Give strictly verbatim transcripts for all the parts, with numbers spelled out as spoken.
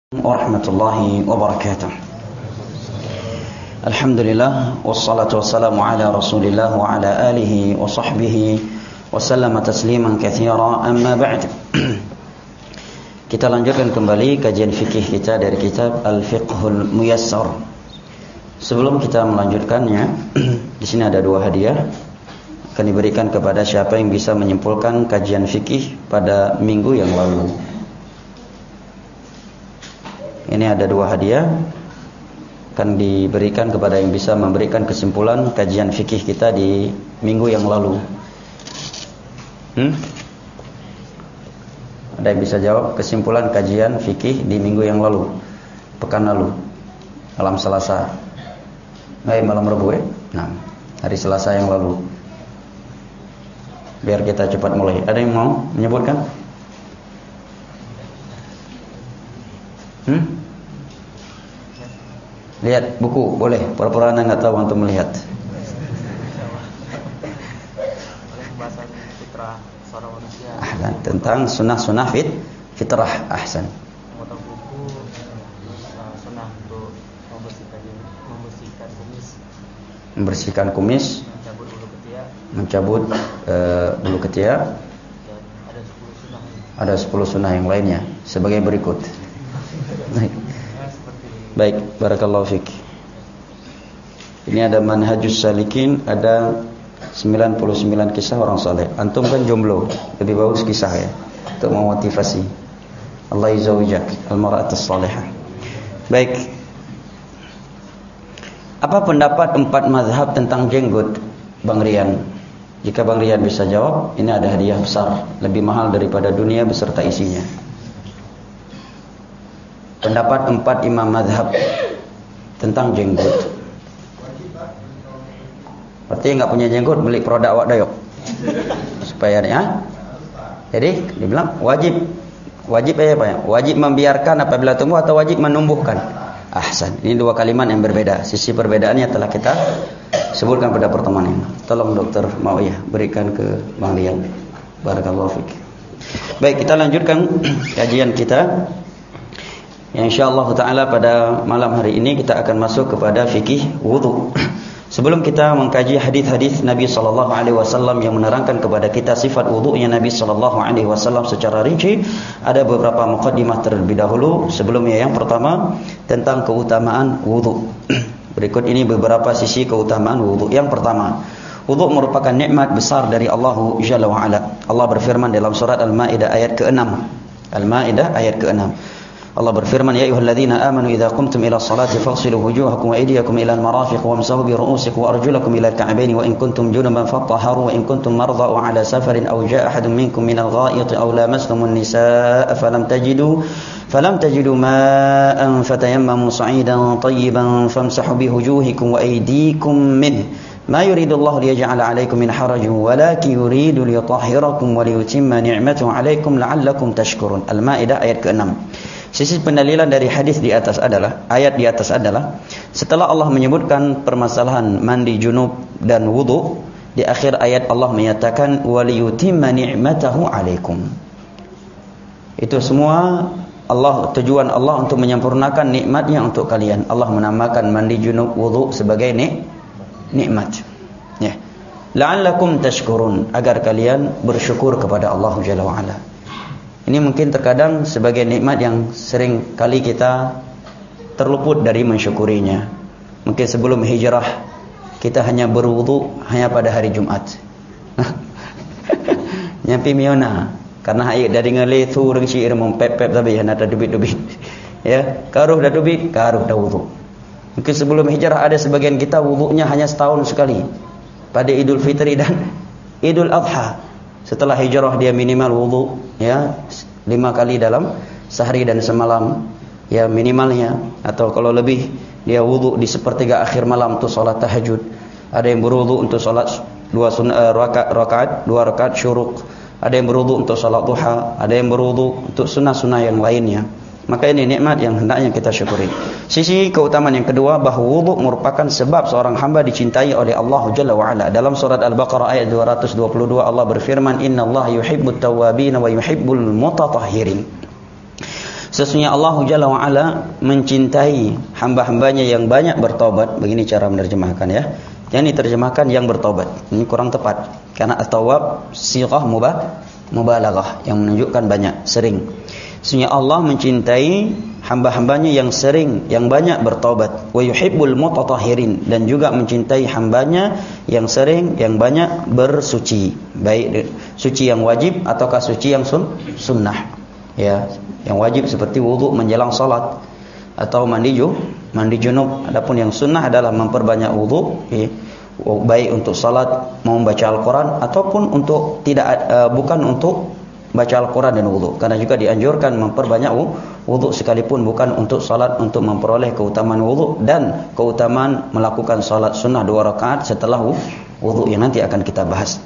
Warahmatullahi wabarakatuh. Alhamdulillah wassalatu wassalamu ala Rasulillah wa ala alihi wa sahbihi wa sallama tasliman katsira, amma ba'd. Kita lanjutkan kembali kajian fikih kita dari kitab Al-Fiqhul Muyassar. Sebelum kita melanjutkannya, di sini ada dua hadiah akan diberikan kepada siapa yang bisa menyimpulkan kajian fikih pada minggu yang lalu. Ini ada dua hadiah akan diberikan kepada yang bisa memberikan kesimpulan kajian fikih kita di minggu yang lalu. Hmm? Ada yang bisa jawab kesimpulan kajian fikih di minggu yang lalu, pekan lalu, malam Selasa, eh malam Rabu ya, nah hari Selasa yang lalu. Biar kita cepat mulai. Ada yang mau menyebutkan? Hmm? Lihat buku boleh, pura-pura anda nggak tahu untuk melihat. Pembahasan fitrah seorang manusia. Ahsan, tentang sunnah-sunnah fit fitrah. Ahsan. Memotong kuku, sunnah untuk membersihkan membersihkan kumis. Membersihkan kumis. Mencabut bulu ketiak. Mencabut uh, bulu ketiak. Dan ada sepuluh sunnah. Ada sepuluh sunnah yang lainnya sebagai berikut. Baik, barakallahu fiik. Ini ada manhajus salikin, ada sembilan puluh sembilan kisah orang saleh. Antum kan jomblo, lebih bagus kisah ya, untuk memotivasi. Allah yuzawwijak al-mar'atus salihah. Baik. Apa pendapat empat mazhab tentang jenggot, Bang Rian? Jika Bang Rian bisa jawab, ini ada hadiah besar, lebih mahal daripada dunia beserta isinya. Pendapat empat imam mazhab tentang jenggot. Berarti nggak punya jenggot, beli produk awak dayok supaya ya. Jadi dibilang wajib, wajib apa ya? Wajib membiarkan apabila tumbuh atau wajib menumbuhkan. Ahsan. Ini dua kalimat yang berbeda. Sisi perbedaannya telah kita sebutkan pada pertemuan ini. Tolong Dokter Mawiyah berikan ke Bang Rian. Barakallahu fiik. Baik, kita lanjutkan kajian kita. Ya, insyaallah taala pada malam hari ini kita akan masuk kepada fikih wudu. Sebelum kita mengkaji hadis-hadis Nabi sallallahu alaihi wasallam yang menerangkan kepada kita sifat wudunya Nabi sallallahu alaihi wasallam secara rinci, ada beberapa muqaddimah terlebih dahulu. Sebelumnya yang pertama tentang keutamaan wudu. Berikut ini beberapa sisi keutamaan wudu. Yang pertama, wudu merupakan nikmat besar dari Allah Jalla wa Ala. Allah berfirman dalam surat Al-Maidah ayat keenam. Al-Maidah ayat keenam. Allah berfirman, ya ayyuhalladzina amanu idza qumtum ila sholati faghsilu wujuhakum wa aydiyakum ila al-marafiq wamsahu bi ru'usikum wa arjulakum ila al-ka'bayn wa in kuntum junuban fatahharu wa in kuntum marda wa ala safarin aw jaa'a ahadun minkum min al-gha'iti aw lamastumun nisaa falam tajidu falam tajidu ma'an fatayammamu sa'idan tayyiban famsahu bi wujuhikum wa aydikum min ma yuridu Allah liyaj'ala 'alaykum min harajin walakin yuridu liyutahhirakum wa liyutimma ni'matahu 'alaykum la'allakum tashkurun. Al-Maidah ayat keenam. Sisi pendalilan dari hadis di atas adalah, ayat di atas adalah, setelah Allah menyebutkan permasalahan mandi junub dan wudu, di akhir ayat Allah menyatakan waliyutimma ni'matahu 'alaikum. Itu semua Allah, tujuan Allah untuk menyempurnakan nikmatnya untuk kalian. Allah menamakan mandi junub, wudu sebagai nik nikmat. Ya. La'allakum tashkurun, agar kalian bersyukur kepada Allah Jalla wa Ala. Ini mungkin terkadang sebagai nikmat yang sering kali kita terluput dari mensyukurinya. Mungkin sebelum hijrah kita hanya berwudu hanya pada hari Jumat. Nyampi miona karena ayat dari ngele tu reng syair mempep-pep tapi hanya ada dubit-dubit. Ya, karuh dah dubit, karuh dah wudu. Mungkin sebelum hijrah ada sebagian kita wudunya hanya setahun sekali. Pada Idul Fitri dan Idul Adha. Setelah hijrah dia minimal wudu ya lima kali dalam sehari dan semalam ya minimalnya, atau kalau lebih dia wudu di sepertiga akhir malam untuk salat tahajud. Ada yang berwudu untuk salat dua sunnah rakaat rakaat dua rakaat syuruk. Ada yang berwudu untuk salat duha, ada yang berwudu untuk sunnah-sunnah yang lainnya. Maka ini nikmat yang hendaknya kita syukuri. Sisi keutamaan yang kedua, bahawa wudu merupakan sebab seorang hamba dicintai oleh Allah Jalla wa Ala. Dalam surat Al-Baqarah ayat dua ratus dua puluh dua Allah berfirman, "Innallaha yuhibbut tawwabin wa yuhibbul mutatahhirin." Sesungguhnya Allah Jalla wa Ala mencintai hamba-hambanya yang banyak bertobat. Begini cara menerjemahkan ya. Jangan diterjemahkan yang bertobat. Ini kurang tepat. Karena at-tawwab sighah mubah mubalaghah yang menunjukkan banyak, sering. Sesungguhnya Allah mencintai hamba-hambanya yang sering, yang banyak bertobat. Wa yuhibbul mutatahhirin, dan juga mencintai hambanya yang sering, yang banyak bersuci. Baik suci yang wajib ataukah suci yang sun, sunnah. Ya, yang wajib seperti wudu menjelang salat atau mandi ju, mandi junub. Adapun yang sunnah adalah memperbanyak wudu, ya, baik untuk salat, mau membaca Al-Qur'an ataupun untuk tidak uh, bukan untuk baca Al-Quran dan wudu. Karena juga dianjurkan memperbanyak wudu sekalipun bukan untuk salat, untuk memperoleh keutamaan wudu dan keutamaan melakukan salat sunnah dua rakaat setelah wudu yang nanti akan kita bahas.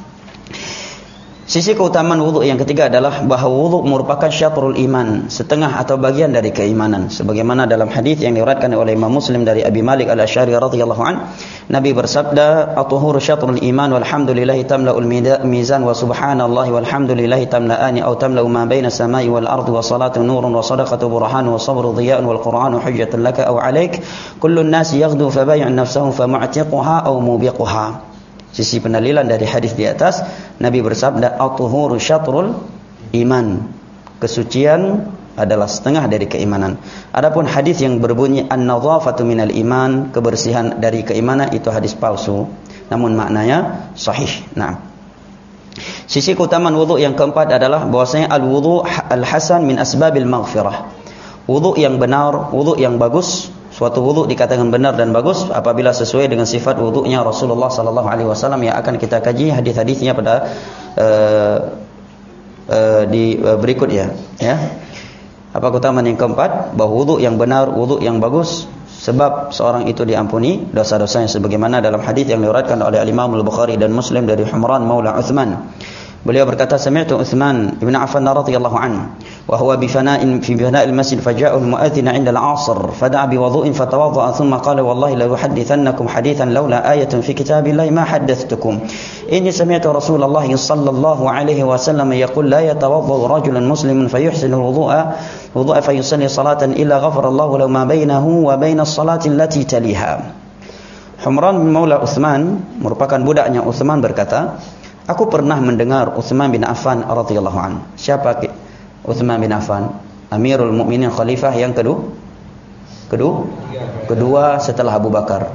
Sisi keutamaan wudu yang ketiga adalah bahawa wudu merupakan syatrul iman, setengah atau bagian dari keimanan. Sebagaimana dalam hadis yang diriwayatkan oleh Imam Muslim dari Abi Malik Al-Asy'ari radhiyallahu an, Nabi bersabda, "At-tuhuru syatrul iman walhamdulillahi tamla'ul mizan wa subhanallahi walhamdulillahi tamla'ani aw tamla'u ma baina as-sama'i wal ardi wa salatu nurun wa sadaqatu burhan wa sabru dhiya'un wal qur'anu hujjatun laka aw 'alaik kullu an-nasi yaghdu fa bay'u nafsahu fa mu'tiquha aw mubiquha." Sisi pendalilan dari hadis di atas, Nabi bersabda, "At-tuhuru syatrul iman." Kesucian adalah setengah dari keimanan. Adapun hadis yang berbunyi an-nadhafatu minal iman, kebersihan dari keimanan, itu hadis palsu. Namun maknanya sahih. Nah, sisi keutamaan wudu yang keempat adalah bahwasanya al-wudu al-hasan min asbabil maghfirah. Wudu yang benar, wudu yang bagus. Suatu wudu dikatakan benar dan bagus apabila sesuai dengan sifat wudunya Rasulullah sallallahu alaihi wasallam yang akan kita kaji hadis-hadisnya pada uh, uh, di uh, berikut ya. Ya. Apa keutamaan yang keempat? Bahwa wudu yang benar, wudu yang bagus, sebab seorang itu diampuni dosa-dosanya sebagaimana dalam hadis yang diriwayatkan oleh Imam Al-Bukhari dan Muslim dari Humran Maula Utsman. Beliau berkata, "Sami'tu Utsman ibn Affan radhiyallahu anhu wa huwa bi fana'in fi bina'il masjid faja'ahu al-mu'adhdhin 'inda al-'asr fada'a bi wudu'in fatawadda'a thumma qala wallahi la uhaddithannakum hadithan laula ayatun fi kitabillahi ma haddathtukum inni sami'tu Rasulullah sallallahu alaihi wasallam yaqul la yatawadda'u rajulun muslimun fayuhsinu al-wudu'a wudu'a fayusalli salatan illa ghafara Allahu lahu ma bainahu wa baina as-salati allati taliha." Humran bin Maula Utsman merupakan budaknya Utsman berkata, "Aku pernah mendengar Utsman bin Affan radhiyallahu anhu." Siapa Utsman bin Affan? Amirul Mukminin, khalifah yang kedua. Kedua, kedua setelah Abu Bakar.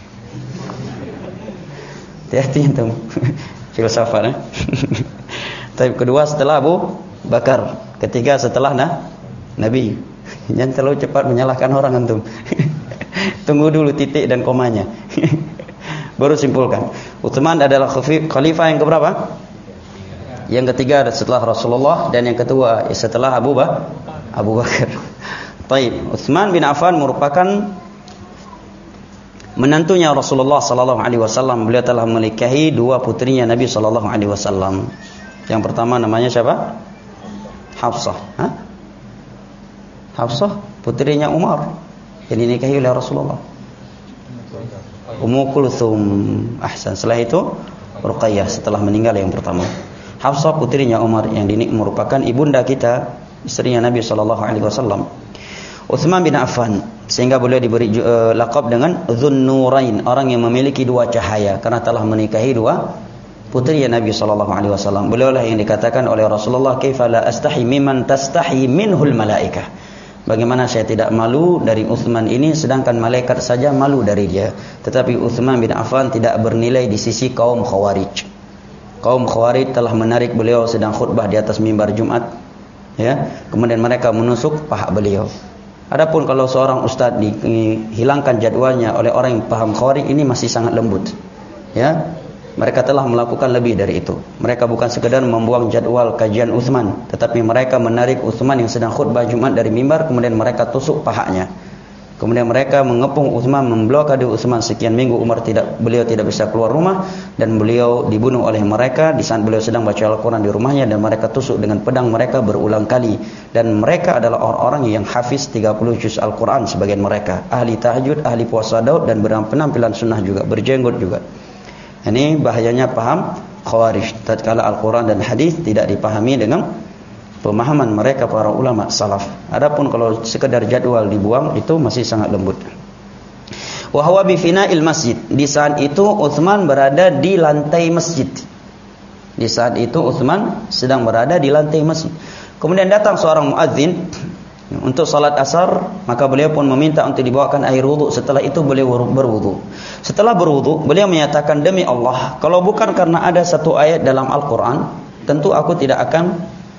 Hati-hati antum. Filsafat eh. Tapi kedua setelah Abu Bakar, ketiga setelah nah, Nabi. Jangan terlalu cepat menyalahkan orang antum. Tunggu dulu titik dan komanya. Baru simpulkan. Utsman adalah khalifah yang keberapa? Yang ketiga setelah Rasulullah, dan yang kedua setelah Abu Bakar. Abu Bakar. Taib. Utsman bin Affan merupakan menantunya Rasulullah sallallahu alaihi wasallam. Beliau telah menikahi dua putrinya Nabi sallallahu alaihi wasallam. Yang pertama namanya siapa? Hafsah. Hah? Hafsah putrinya Umar yang dinikahi oleh Rasulullah. Ummu Kulthum. Ahsan. Setelah itu Ruqayyah setelah meninggal yang pertama. Hafsah putrinya Umar yang dinik merupakan ibunda kita, istrinya Nabi sallallahu alaihi wasallam. Utsman bin Affan, sehingga beliau diberi uh, laqab dengan Dzunnurain, orang yang memiliki dua cahaya, karena telah menikahi dua putri Nabi sallallahu alaihi wasallam. Beliau lah yang dikatakan oleh Rasulullah, "Kaifa la astahi mimman tastahi minhul malaikah." Bagaimana saya tidak malu dari Utsman ini sedangkan malaikat saja malu dari dia. Tetapi Utsman bin Affan tidak bernilai di sisi kaum Khawarij. Kaum Khawarij telah menarik beliau sedang khutbah di atas mimbar Jumat, ya. Kemudian mereka menusuk paha beliau. Adapun kalau seorang ustaz dihilangkan jadwalnya oleh orang yang paham Khawarij, ini masih sangat lembut. Ya. Mereka telah melakukan lebih dari itu. Mereka bukan sekadar membuang jadwal kajian Utsman, tetapi mereka menarik Utsman yang sedang khutbah Jumat dari mimbar, kemudian mereka tusuk pahanya. Kemudian mereka mengepung Utsman, memblokade Utsman sekian minggu. Umar tidak, beliau tidak bisa keluar rumah, dan beliau dibunuh oleh mereka di saat beliau sedang baca Al-Quran di rumahnya, dan mereka tusuk dengan pedang mereka berulang kali. Dan mereka adalah orang-orang yang hafiz tiga puluh juz Al-Quran sebagian mereka, ahli tahajud, ahli puasa Daud, dan penampilan sunnah juga, berjenggot juga. Ini bahayanya paham Khawarij. Tatkala Al-Quran dan hadis tidak dipahami dengan pemahaman mereka para ulama salaf. Adapun kalau sekedar jadwal dibuang itu masih sangat lembut. Wa huwa bi fina'il masjid. Di saat itu Utsman berada di lantai masjid. Di saat itu Utsman sedang berada di lantai masjid. Kemudian datang seorang muadzin untuk salat asar, maka beliau pun meminta untuk dibawakan air wudu. Setelah itu beliau berwudu. Setelah berwudu, beliau menyatakan, demi Allah, kalau bukan karena ada satu ayat dalam Al-Quran, tentu aku tidak akan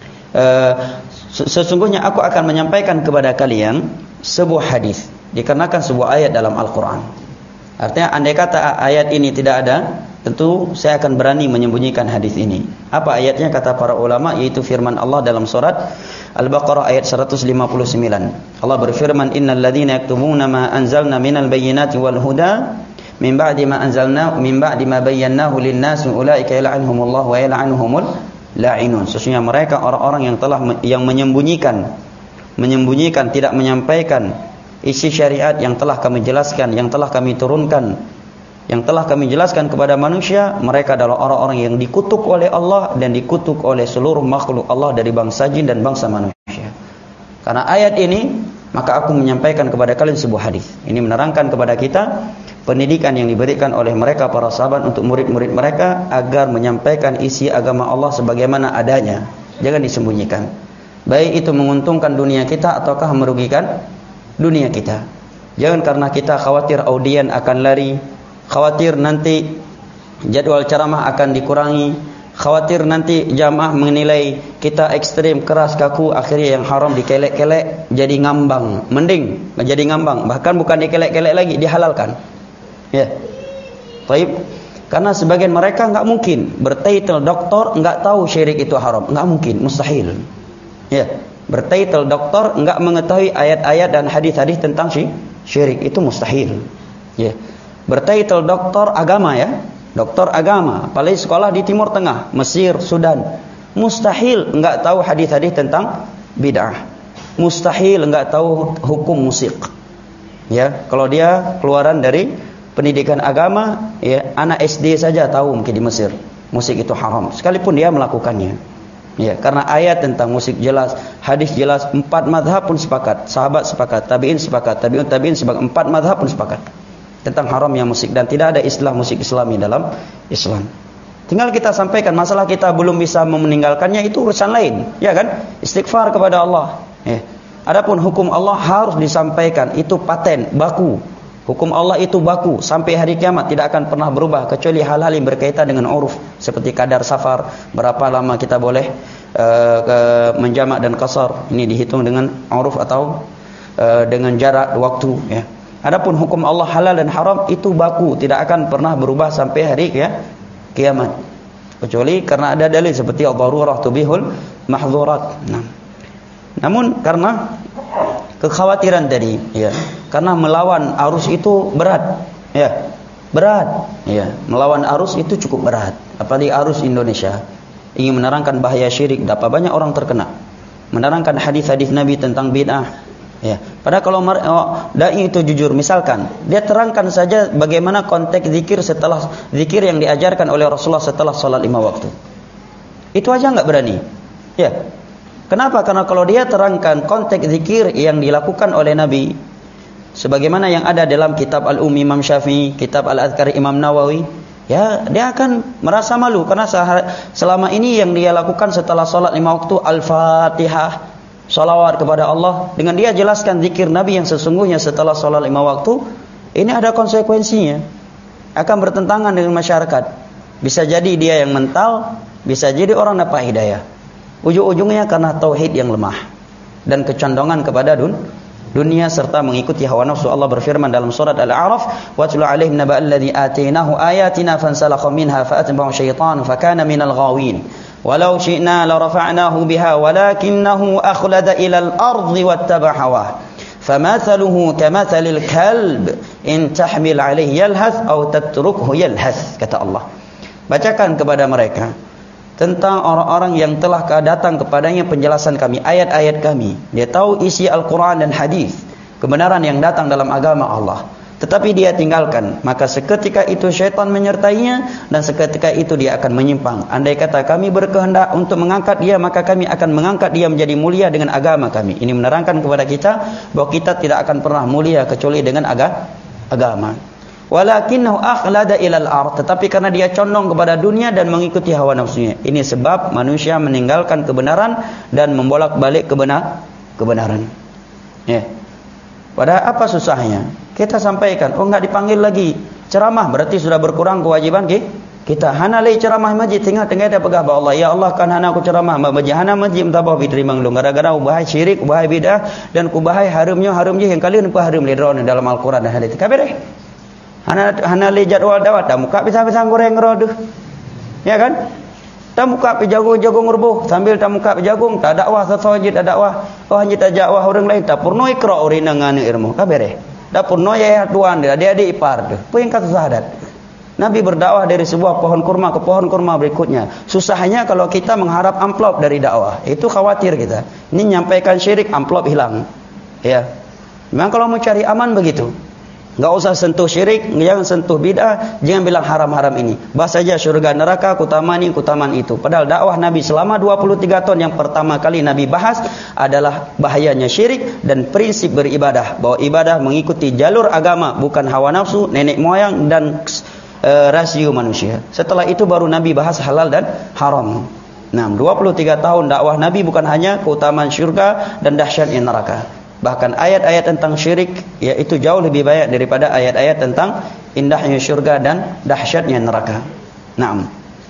uh, sesungguhnya aku akan menyampaikan kepada kalian sebuah hadis, dikarenakan sebuah ayat dalam Al-Quran. Artinya andai kata ayat ini tidak ada, tentu saya akan berani menyembunyikan hadis ini. Apa ayatnya? Kata para ulama, yaitu firman Allah dalam surat Al-Baqarah ayat seratus lima puluh sembilan. Allah berfirman, innal ladzina yaktumuna ma anzalna minal bayyinati wal huda min ba'di ma anzalna min ba'di ma bayyanahu lin-nasi ulaika yal'anuhumullahu wa yal'anuhumul la'inun. Sesungguhnya mereka orang-orang yang telah yang menyembunyikan menyembunyikan tidak menyampaikan isi syariat yang telah kami jelaskan, yang telah kami turunkan, yang telah kami jelaskan kepada manusia. Mereka adalah orang-orang yang dikutuk oleh Allah dan dikutuk oleh seluruh makhluk Allah dari bangsa jin dan bangsa manusia. Karena ayat ini, maka aku menyampaikan kepada kalian sebuah hadis. Ini menerangkan kepada kita pendidikan yang diberikan oleh mereka para sahabat untuk murid-murid mereka agar menyampaikan isi agama Allah sebagaimana adanya. Jangan disembunyikan. Baik itu menguntungkan dunia kita ataukah merugikan dunia kita. Jangan karena kita khawatir audien akan lari, khawatir nanti jadwal ceramah akan dikurangi, khawatir nanti jamaah menilai kita ekstrim, keras, kaku, akhirnya yang haram dikelek-kelek jadi ngambang. Mending menjadi ngambang, bahkan bukan dikelek-kelek lagi, dihalalkan. Ya. Baik. Karena sebagian mereka enggak mungkin bertitel doktor enggak tahu syirik itu haram, enggak mungkin, mustahil. Ya. Bertitel doktor enggak mengetahui ayat-ayat dan hadis-hadis tentang syirik, itu mustahil. Ya. Bertitel doktor agama, ya, doktor agama, apalagi sekolah di Timur Tengah, Mesir, Sudan, mustahil enggak tahu hadis-hadis tentang bid'ah, mustahil enggak tahu hukum musik. Ya, kalau dia keluaran dari pendidikan agama, ya, anak S D saja tahu mungkin di Mesir musik itu haram, sekalipun dia melakukannya. Ya, karena ayat tentang musik jelas, hadis jelas, empat mazhab pun sepakat, sahabat sepakat, tabi'in sepakat, tabi'un tabi'in sepakat, empat mazhab pun sepakat tentang haramnya musik dan tidak ada istilah musik Islami dalam Islam. Tinggal kita sampaikan, masalah kita belum bisa meninggalkannya itu urusan lain, ya kan? Istighfar kepada Allah. Ya. Adapun hukum Allah harus disampaikan, itu paten, baku. Hukum Allah itu baku sampai hari kiamat, tidak akan pernah berubah kecuali hal-hal yang berkaitan dengan uruf, seperti kadar safar, berapa lama kita boleh uh, ke menjamak dan qasar. Ini dihitung dengan uruf atau uh, dengan jarak waktu, ya. Adapun hukum Allah halal dan haram itu baku, tidak akan pernah berubah sampai hari, ya, kiamat. Kecuali karena ada dalil seperti ad-darurah tubihul mahdzurat. Nah. Namun karena kekhawatiran tadi, ya, karena melawan arus itu berat, ya, berat, ya, melawan arus itu cukup berat. Apalagi arus Indonesia ingin menerangkan bahaya syirik, dapat banyak orang terkena. Menerangkan hadis-hadis Nabi tentang bid'ah, ya. Padahal kalau oh, dai itu jujur, misalkan dia terangkan saja bagaimana konteks zikir setelah zikir yang diajarkan oleh Rasulullah setelah salat lima waktu, itu aja nggak berani, ya. Kenapa? Karena kalau dia terangkan konteks zikir yang dilakukan oleh Nabi sebagaimana yang ada dalam kitab Al-Ummi Imam Syafi'i, kitab Al-Adhkar Imam Nawawi, ya, dia akan merasa malu karena selama ini yang dia lakukan setelah salat lima waktu Al-Fatihah, salawat kepada Allah, dengan dia jelaskan zikir Nabi yang sesungguhnya setelah salat lima waktu, ini ada konsekuensinya, akan bertentangan dengan masyarakat. Bisa jadi dia yang mental, bisa jadi orang dapat hidayah. Ujung-ujungnya karena tauhid yang lemah dan kecondongan kepada dun, dunia serta mengikuti hawa nafsu. Allah berfirman dalam surat Al-A'raf, "Watlu 'alaihim naba'al ladzi atainahu ayatina fansalakha minha fa'atba'ahu syaitanu fakana minal ghawin. Walau syi'na la rafa'nahu biha walakinnahu akhlada ilal ardi wattaba'a hawah. Famathaluhu kamathalil kalb in tahmil 'alaihi yalhath aw tatrukhu yalhath." Kata Allah. Bacakan kepada mereka tentang orang-orang yang telah datang kepadanya penjelasan kami, ayat-ayat kami. Dia tahu isi Al-Quran dan hadis, kebenaran yang datang dalam agama Allah. tetapi dia tinggalkan, maka seketika itu syaitan menyertainya dan seketika itu dia akan menyimpang. Andai kata kami berkehendak untuk mengangkat dia, maka kami akan mengangkat dia menjadi mulia dengan agama kami. Ini menerangkan kepada kita bahwa kita tidak akan pernah mulia kecuali dengan aga, agama. Walakinnahu akhlada ilal ard, tetapi karena dia condong kepada dunia dan mengikuti hawa nafsunya. Ini sebab manusia meninggalkan kebenaran dan membolak-balik kebenar, kebenaran. Ya. Padahal apa susahnya? Kita sampaikan, oh enggak dipanggil lagi ceramah, berarti sudah berkurang kewajiban kita. Hana lay ceramah masjid, tengah-tengah ada pegah ba Allah. Ya Allah kan hana aku ceramah, masjid hana masjid tabah diterima ngulung gara-gara ubahai syirik, ubahai bidah dan kubahai haramnya haramnya yang kalian apa haram lidron dalam Al-Qur'an dan hadis. Kabeh. Hana hana lay jadwal dawat, dah muka bisa-bisa goreng roduh. Ya kan? Tak muka pi jagung-jagung rebuh sambil tak muka pi jagung, tak dakwah sesojit tak dakwah. Oh hanya tak dakwah orang lain, tak purno ikra urina ngane ilmu. Kabeh. Tak purno ya tuan dia, dia adik ipar tu. Apa yang kata sahadat? Nabi berdakwah dari sebuah pohon kurma ke pohon kurma berikutnya. Susahnya kalau kita mengharap amplop dari dakwah. Itu khawatir kita. Ini nyampaikan syirik, amplop hilang. Ya. Memang kalau mau cari aman begitu. Enggak usah sentuh syirik, jangan sentuh bid'ah, jangan bilang haram-haram ini. Bahas saja syurga neraka, kutaman ini, kutaman itu. Padahal dakwah Nabi selama dua puluh tiga tahun yang pertama kali Nabi bahas adalah bahayanya syirik dan prinsip beribadah. Bahwa ibadah mengikuti jalur agama, bukan hawa nafsu, nenek moyang dan e, rasio manusia. Setelah itu baru Nabi bahas halal dan haram. Nah, dua puluh tiga tahun dakwah Nabi bukan hanya keutamaan syurga dan dahsyatnya neraka. Bahkan ayat-ayat tentang syirik yaitu jauh lebih banyak daripada ayat-ayat tentang indahnya syurga dan dahsyatnya neraka. Naam.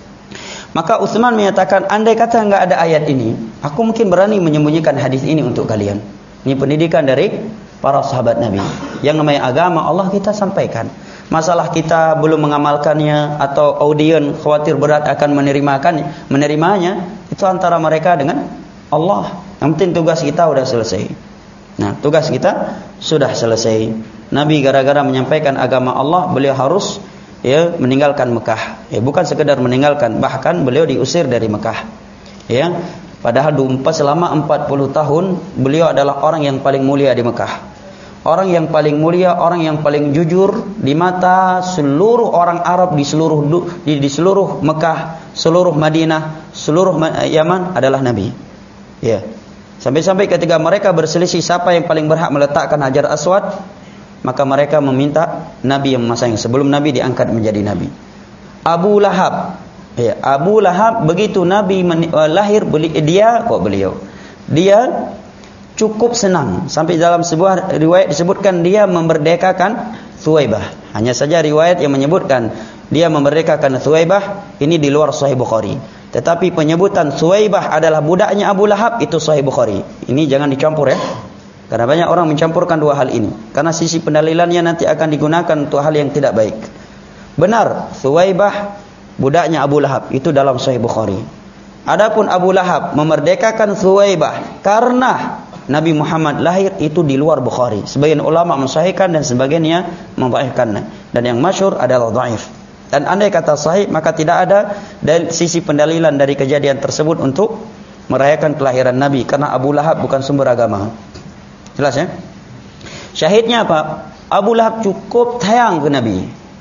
Maka Utsman menyatakan, andai kata enggak ada ayat ini, aku mungkin berani menyembunyikan hadis ini untuk kalian. Ini pendidikan dari para sahabat Nabi. Yang namanya agama Allah kita sampaikan. Masalah kita belum mengamalkannya atau audien khawatir berat akan menerimakan menerimanya, itu antara mereka dengan Allah. Yang penting tugas kita sudah selesai. Nah, tugas kita sudah selesai. Nabi gara-gara menyampaikan agama Allah, beliau harus ya meninggalkan Mekah. Ya, bukan sekedar meninggalkan, bahkan beliau diusir dari Mekah. Ya, padahal selama empat puluh tahun beliau adalah orang yang paling mulia di Mekah. Orang yang paling mulia, orang yang paling jujur di mata seluruh orang Arab di seluruh di, di seluruh Mekah, seluruh Madinah, seluruh Yaman adalah Nabi. Ya. Sampai-sampai ketika mereka berselisih siapa yang paling berhak meletakkan Hajar Aswad, maka mereka meminta Nabi yang memasangnya sebelum Nabi diangkat menjadi Nabi. Abu Lahab, ya, Abu Lahab begitu Nabi lahir dia kok beliau, dia cukup senang sampai dalam sebuah riwayat disebutkan dia memerdekakan Thuwaibah. Hanya saja riwayat yang menyebutkan dia memerdekakan Thuwaibah ini di luar Sahih Bukhari. Tetapi penyebutan Thuwaibah adalah budaknya Abu Lahab itu Sahih Bukhari. Ini jangan dicampur ya. Karena banyak orang mencampurkan dua hal ini. Karena sisi pendalilannya nanti akan digunakan untuk hal yang tidak baik. Benar, Thuwaibah budaknya Abu Lahab itu dalam Sahih Bukhari. Adapun Abu Lahab memerdekakan Thuwaibah karena Nabi Muhammad lahir itu di luar Bukhari. Sebagian ulama mensahihkan dan sebagiannya mendhaifkan. Dan yang masyhur adalah dhaif. Dan andai kata sahih, maka tidak ada dari sisi pendalilan dari kejadian tersebut untuk merayakan kelahiran Nabi. Karena Abu Lahab bukan sumber agama. Jelas ya? Syahidnya apa? Abu Lahab cukup sayang ke Nabi.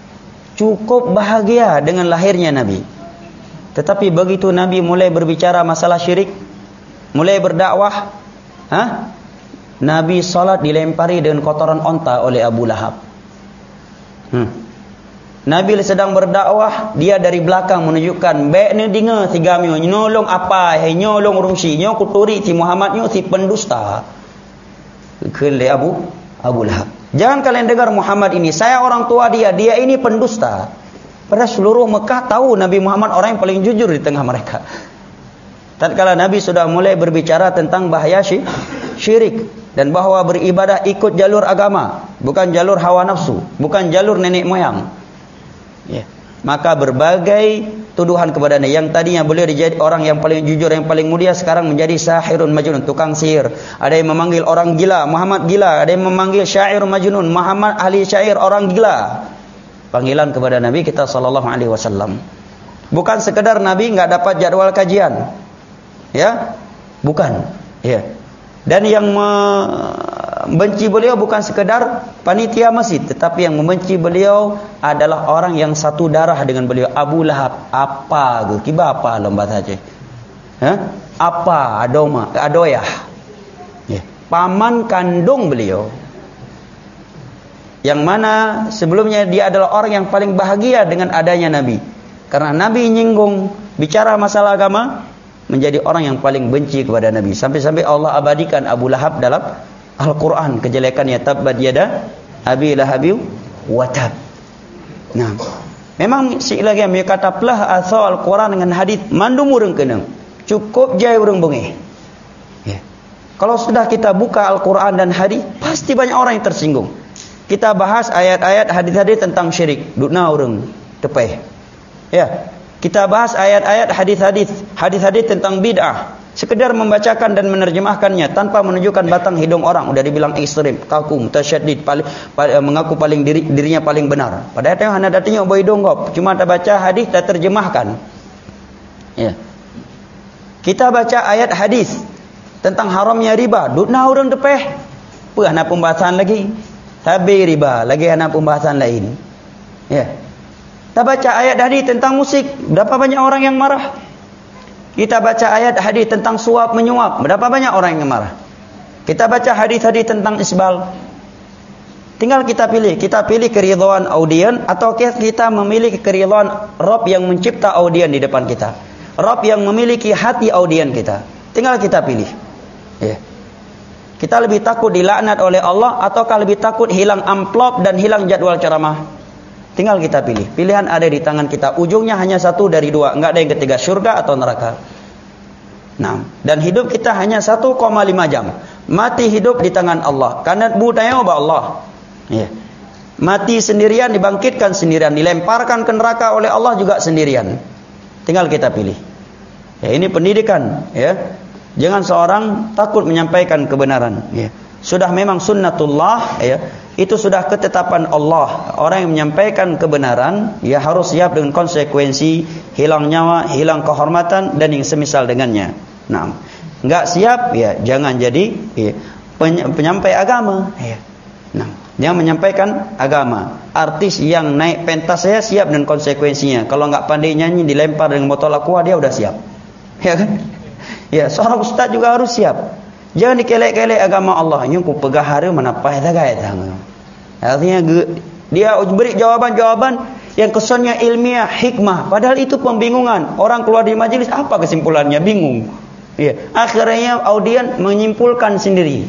Cukup bahagia dengan lahirnya Nabi. Tetapi begitu Nabi mulai berbicara masalah syirik, mulai berdakwah, ha? Nabi salat dilempari dengan kotoran onta oleh Abu Lahab. Hmm. Nabi sedang berdakwah, dia dari belakang menunjukkan, "Baik ni dengar si gamio, nyolong apa, hai nyolong rungsi, nyo kuturi si Muhammad nyo si pendusta." Kele Abu Abu Lahab. Jangan kalian dengar Muhammad ini, saya orang tua dia, dia ini pendusta. Padahal seluruh Mekah tahu Nabi Muhammad orang yang paling jujur di tengah mereka. Tatkala Nabi sudah mulai berbicara tentang bahaya syirik dan bahwa beribadah ikut jalur agama, bukan jalur hawa nafsu, bukan jalur nenek moyang. Ya. Maka berbagai tuduhan kepadanya yang tadinya beliau dijadi orang yang paling jujur, yang paling mulia, sekarang menjadi sahirun majnun, tukang sihir. Ada yang memanggil orang gila, Muhammad gila. Ada yang memanggil syair majnun, Muhammad ahli syair, orang gila. Panggilan kepada Nabi kita sallallahu alaihi wasallam. Bukan sekedar Nabi enggak dapat jadwal kajian. Ya? Bukan. Ya. Dan yang me, benci beliau bukan sekedar panitia masjid, tetapi yang membenci beliau adalah orang yang satu darah dengan beliau. Abu Lahab. Apa ke? Kiba apa lomba saja. Hah? Apa? Adoma, adoyah. Ya. Paman kandung beliau. Yang mana sebelumnya dia adalah orang yang paling bahagia dengan adanya Nabi. Karena Nabi nyinggung bicara masalah agama, menjadi orang yang paling benci kepada Nabi. Sampai-sampai Allah abadikan Abu Lahab dalam Al-Quran. Kejelekannya, tabbat yada Abi Lahabi wa tab. Nah, memang si lagi yang kata pelah asal Al-Quran dengan hadis mandum urang kenang. Cukup jai urang bengeh. Ya. Kalau sudah kita buka Al-Quran dan hadis, pasti banyak orang yang tersinggung. Kita bahas ayat-ayat hadis-hadis tentang syirik, dukna urang tepeh. Ya. Kita bahas ayat-ayat hadis-hadis, hadis-hadis tentang bid'ah. Sekedar membacakan dan menerjemahkannya tanpa menunjukkan batang hidung orang. Udah dibilang ekstrem, kaku, mutasyadid, paling, paling, mengaku paling diri, dirinya paling benar. Padahal yang hanya datanya boy donggop, cuma tak baca hadis tak terjemahkan. Ya. Kita baca ayat hadis tentang haramnya riba, dukna orang depeh. Apa ana pembahasan lagi? Tabi riba, lagi ana pembahasan lain. Ya. Kita baca ayat hadis tentang musik, berapa banyak orang yang marah? Kita baca ayat hadis tentang suap menyuap, berapa banyak orang yang marah? Kita baca hadis-hadis tentang isbal. Tinggal kita pilih, kita pilih keridhaan audien atau kita memilih keridhaan Rabb yang mencipta audien di depan kita. Rabb yang memiliki hati audien kita. Tinggal kita pilih. Ya. Kita lebih takut dilaknat oleh Allah ataukah lebih takut hilang amplop dan hilang jadwal ceramah? Tinggal kita pilih. Pilihan ada di tangan kita. Ujungnya hanya satu dari dua. Enggak ada yang ketiga, syurga atau neraka. Nah, dan hidup kita hanya satu koma lima jam. Mati hidup di tangan Allah. Karena budaya Allah. Ya. Mati sendirian, dibangkitkan sendirian, dilemparkan ke neraka oleh Allah juga sendirian. Tinggal kita pilih. Ya, ini pendidikan, ya. Jangan seorang takut menyampaikan kebenaran, ya. Sudah memang sunnatullah, ya. Itu sudah ketetapan Allah. Orang yang menyampaikan kebenaran, ya harus siap dengan konsekuensi hilang nyawa, hilang kehormatan dan yang semisal dengannya. Nah, enggak siap, ya jangan jadi ya, penyampai agama. Ya. Nah, dia menyampaikan agama. Artis yang naik pentas saya siap dengan konsekuensinya. Kalau enggak pandai nyanyi dilempar dengan botol aqua dia udah siap. Ya kan? Ya, seorang ustaz juga harus siap. Jangan dikelek-kelek agama Allah. Nyuku pegahara menapai tagai tang. Artinya dia beri jawaban-jawaban yang kesannya ilmiah, hikmah, padahal itu pembingungan. Orang keluar di majelis apa kesimpulannya? Bingung. Ya, akhirnya audien menyimpulkan sendiri.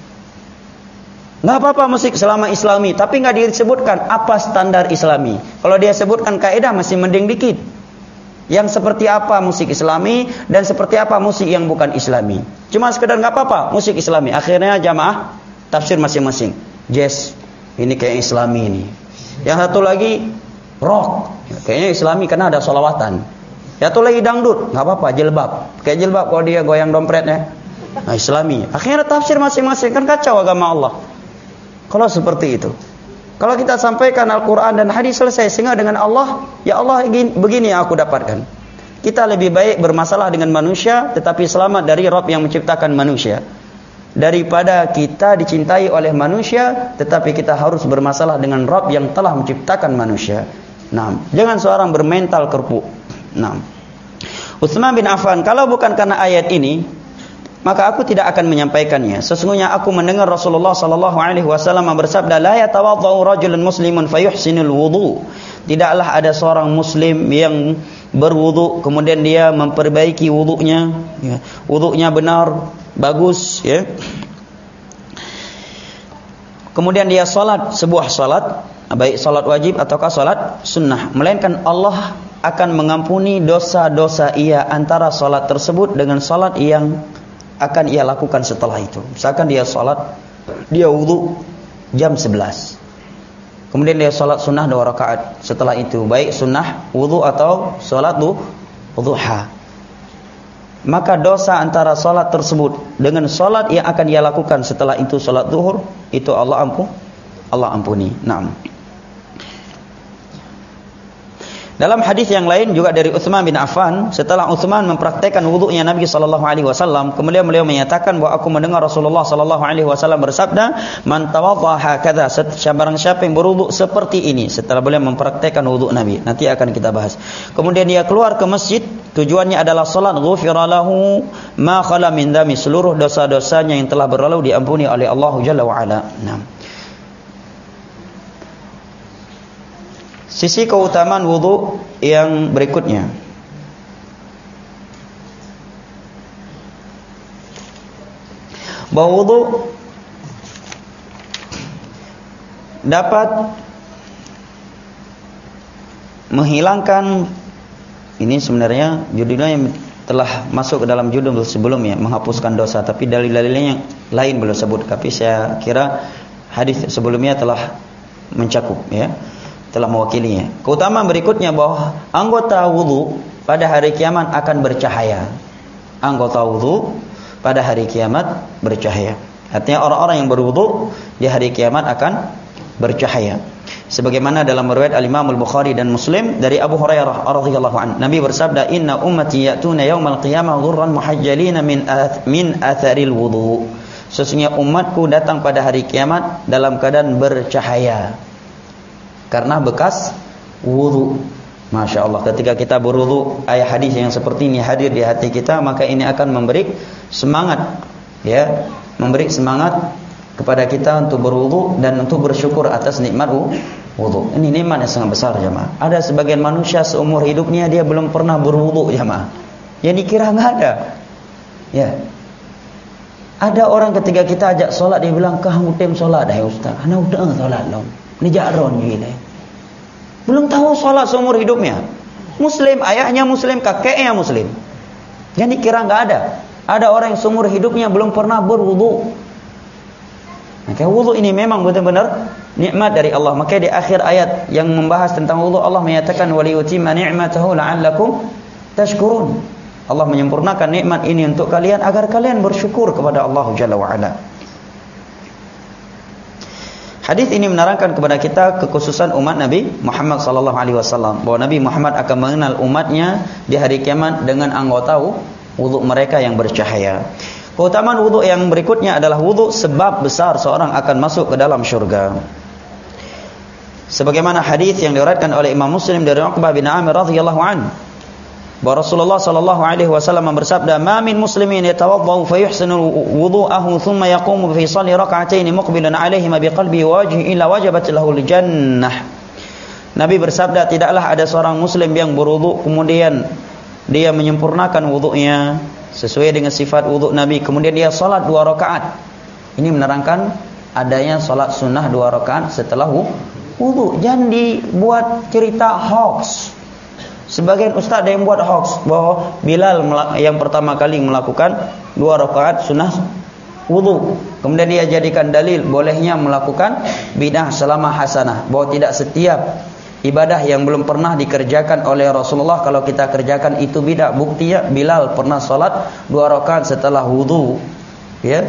Enggak apa-apa musik selama islami, tapi enggak disebutkan apa standar islami. Kalau dia sebutkan kaidah masih mending dikit. Yang seperti apa musik islami dan seperti apa musik yang bukan islami. Cuma sekedar enggak apa-apa musik islami. Akhirnya jamaah tafsir masing-masing. Jazz, ini kayak islami ini. Yang satu lagi rock, kayaknya islami karena ada sholawatan. Yang satu lagi dangdut, enggak apa-apa jilbab. Kayak jilbab kalau dia goyang dompretnya. Nah, islami. Akhirnya tafsir masing-masing, kan kacau agama Allah. Kalau seperti itu. Kalau kita sampaikan Al-Quran dan hadis selesai, sehingga dengan Allah, ya Allah begini yang aku dapatkan. Kita lebih baik bermasalah dengan manusia, tetapi selamat dari Rabb yang menciptakan manusia. Daripada kita dicintai oleh manusia, tetapi kita harus bermasalah dengan Rabb yang telah menciptakan manusia. Nah, jangan seorang bermental kerpuk. Nah, Utsman bin Affan, kalau bukan karena ayat ini, maka aku tidak akan menyampaikannya. Sesungguhnya aku mendengar Rasulullah sallallahu alaihi wasallam bersabda, la yatawaddu rajulun muslimun fayuhsinul wudu. Tidaklah ada seorang muslim yang berwudu kemudian dia memperbaiki wudunya, ya. Wudunya benar, bagus, ya. Kemudian dia salat sebuah salat, baik salat wajib ataukah salat sunnah, melainkan Allah akan mengampuni dosa-dosa ia antara salat tersebut dengan salat yang akan ia lakukan setelah itu. Misalkan dia salat, dia wudu jam sebelas. Kemudian dia salat sunnah dua rakaat setelah itu, baik sunnah wudu atau salat duha. Maka dosa antara salat tersebut dengan salat yang akan ia lakukan setelah itu salat zuhur, itu Allah ampun, Allah ampuni. Naam. Dalam hadis yang lain juga dari Utsman bin Affan, setelah Utsman mempraktekkan wudunya Nabi sallallahu alaihi wasallam, kemudian beliau menyatakan bahwa aku mendengar Rasulullah sallallahu alaihi wasallam bersabda, "Man tawaddaa hakadha," barang siapa yang berwudu seperti ini. Setelah beliau mempraktekkan wudu Nabi, nanti akan kita bahas. Kemudian dia keluar ke masjid, tujuannya adalah salat, ghufira lahu ma khala min dami, seluruh dosa-dosanya yang telah berlalu diampuni oleh Allah Jalla wa Ala. Nah, sisi keutamaan wudu yang berikutnya. Bahwa wudu dapat menghilangkan, ini sebenarnya judulnya yang telah masuk ke dalam judul sebelumnya, menghapuskan dosa, tapi dalil-dalilnya yang lain belum sebut, tapi saya kira hadis sebelumnya telah mencakup, ya, telah mewakilinya. Keutamaan berikutnya bahwa anggota wudu pada hari kiamat akan bercahaya. Anggota wudu pada hari kiamat bercahaya. Artinya orang-orang yang berwudu di hari kiamat akan bercahaya. Sebagaimana dalam riwayat Al-Imam Al-Bukhari dan Muslim dari Abu Hurairah radhiyallahu anhu, Nabi bersabda, "Inna ummati ya'tuna yaumal qiyamah ghurran muhajjalina min ath- min atharil wudu." Sesungguhnya umatku datang pada hari kiamat dalam keadaan bercahaya karena bekas wudu. Masya Allah, ketika kita berwudu, ayat hadis yang seperti ini hadir di hati kita, maka ini akan memberi semangat, ya, memberi semangat kepada kita untuk berwudu dan untuk bersyukur atas nikmat wudu. Ini nikmat yang sangat besar, jemaah. Ada sebagian manusia seumur hidupnya dia belum pernah berwudu, jemaah. Yang dikira nggak ada, ya. Ada orang ketika kita ajak solat dia bilang, "Kamu tem solat dah, ya Ustaz." "Ana udah solat lom." Ini jaron gini. Belum tahu sholat seumur hidupnya. Muslim, ayahnya Muslim, kakeknya Muslim. Jadi kira nggak ada. Ada orang yang seumur hidupnya belum pernah berwudu. Maka wudu ini memang benar-benar nikmat dari Allah. Maka di akhir ayat yang membahas tentang wudu, Allah menyatakan, "Waliyutimma ni'matahu la'allakum tashkurun." Allah menyempurnakan nikmat ini untuk kalian agar kalian bersyukur kepada Allah Jalla wa Ala. Hadis ini menerangkan kepada kita kekhususan umat Nabi Muhammad sallallahu alaihi wasallam, bahwa Nabi Muhammad akan mengenal umatnya di hari kiamat dengan anggota wudu mereka yang bercahaya. Keutamaan wudu yang berikutnya adalah wudu sebab besar seorang akan masuk ke dalam syurga. Sebagaimana hadis yang diriwayatkan oleh Imam Muslim dari Uqbah bin Amir radhiyallahu anhu, bahwa Rasulullah sallallahu alaihi wasallam bersabda, "Ma min muslimin yatawaddau fa yuhsinu wudu'ahu thumma yaqumu fi shalli rak'atayn muqbilan 'alaihima biqalbihi wa wajhihi illa wajabat lahu al-jannah." Nabi bersabda, tidaklah ada seorang muslim yang berwudu kemudian dia menyempurnakan wudunya sesuai dengan sifat wudu Nabi, kemudian dia salat dua rakaat. Ini menerangkan adanya salat sunnah dua rakaat setelah wudu. Jangan dibuat cerita hoax. Sebagian ustaz ada yang buat hoax bahwa Bilal yang pertama kali melakukan dua rakaat sunnah wudu, kemudian dia jadikan dalil bolehnya melakukan bidah selama hasanah, bahwa tidak setiap ibadah yang belum pernah dikerjakan oleh Rasulullah kalau kita kerjakan itu bidah. Buktinya Bilal pernah salat dua rakaat setelah wudu, ya.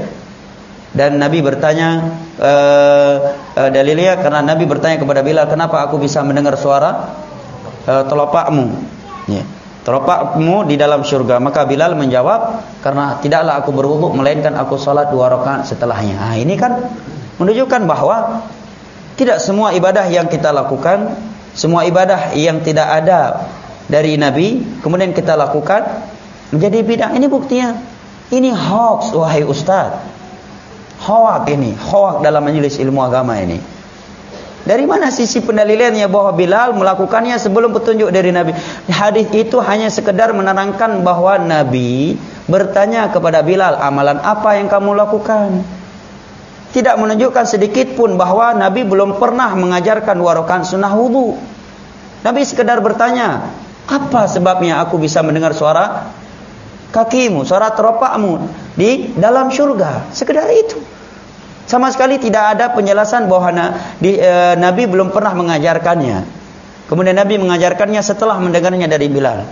Dan Nabi bertanya, uh, uh, dalilnya karena Nabi bertanya kepada Bilal, "Kenapa aku bisa mendengar suara Uh, telopakmu, ya, telopakmu di dalam syurga?" Maka Bilal menjawab, "Karena tidaklah aku berwudu melainkan aku salat dua rakaat setelahnya." Nah, ini kan menunjukkan bahwa tidak semua ibadah yang kita lakukan, semua ibadah yang tidak ada dari Nabi kemudian kita lakukan menjadi bidah. Ini buktinya. Ini hoax, wahai ustaz. Hoax ini, hoax dalam majelis ilmu agama ini. Dari mana sisi pendalilannya bahwa Bilal melakukannya sebelum petunjuk dari Nabi? Hadis itu hanya sekedar menerangkan bahwa Nabi bertanya kepada Bilal, "Amalan apa yang kamu lakukan?" Tidak menunjukkan sedikit pun bahwa Nabi belum pernah mengajarkan dua rakaat sunnah wudu. Nabi sekedar bertanya, "Apa sebabnya aku bisa mendengar suara kakimu, suara teropakmu di dalam surga?" Sekedar itu. Sama sekali tidak ada penjelasan bahwa di, e, Nabi belum pernah mengajarkannya. Kemudian Nabi mengajarkannya setelah mendengarnya dari Bilal.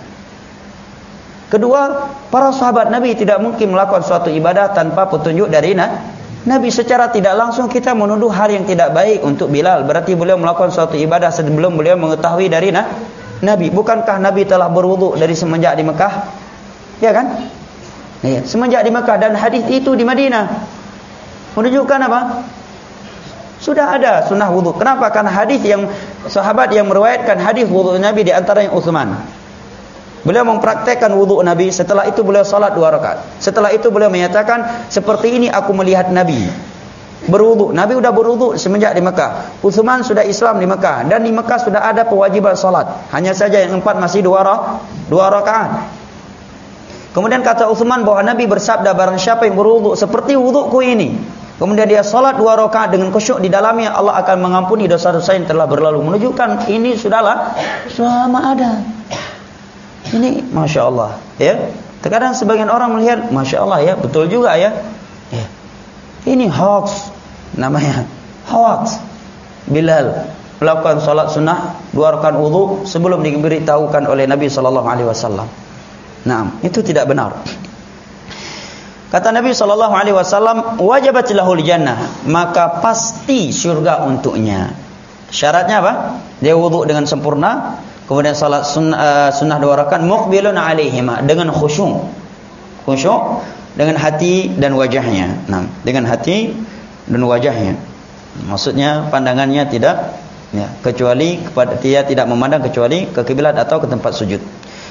Kedua, para sahabat Nabi tidak mungkin melakukan suatu ibadah tanpa petunjuk dari Nabi. Secara tidak langsung kita menuduh hal yang tidak baik untuk Bilal. Berarti beliau melakukan suatu ibadah sebelum beliau mengetahui dari Nabi. Bukankah Nabi telah berwudu dari semenjak di Mekah? Ya kan? Ya, semenjak di Mekah, dan hadis itu di Madinah menunjukkan apa? Sudah ada sunnah wudu. Kenapa? Karena hadis yang sahabat yang meriwayatkan hadis wudu Nabi di antaranya Utsman. Beliau mempraktekkan wudu Nabi. Setelah itu beliau salat dua rakaat. Setelah itu beliau menyatakan, seperti ini aku melihat Nabi berwudu. Nabi sudah berwudu semenjak di Mekah. Utsman sudah Islam di Mekah, dan di Mekah sudah ada kewajiban salat. Hanya saja yang empat masih dua rakaat. Kemudian kata Utsman bahwa Nabi bersabda, barang siapa yang berwudu seperti wuduku ini, kemudian dia salat dua rakaat dengan khusyuk di dalamnya, Allah akan mengampuni dosa-dosa yang telah berlalu. Menunjukkan ini sudahlah selama ada. Ini Masya Allah, ya. Terkadang sebagian orang melihat, Masya Allah ya, betul juga ya, ya. Ini hoax, namanya hoax. Bilal melakukan salat sunnah dua rakaat wudu sebelum diberitahukan oleh Nabi Sallallahu Alaihi Wasallam. Nah, itu tidak benar. Kata Nabi Sallallahu Alaihi Wasallam, wajabat lahul jannah, maka pasti surga untuknya. Syaratnya apa? Dia wudu dengan sempurna, kemudian salat sunnah, uh, sunnah dua rakaat, muqbilun alaihima, dengan khusyuk, khusyuk dengan hati dan wajahnya. Nah, dengan hati dan wajahnya. Maksudnya pandangannya tidak, ya, kecuali kepada dia tidak memandang kecuali ke kiblat atau ke tempat sujud.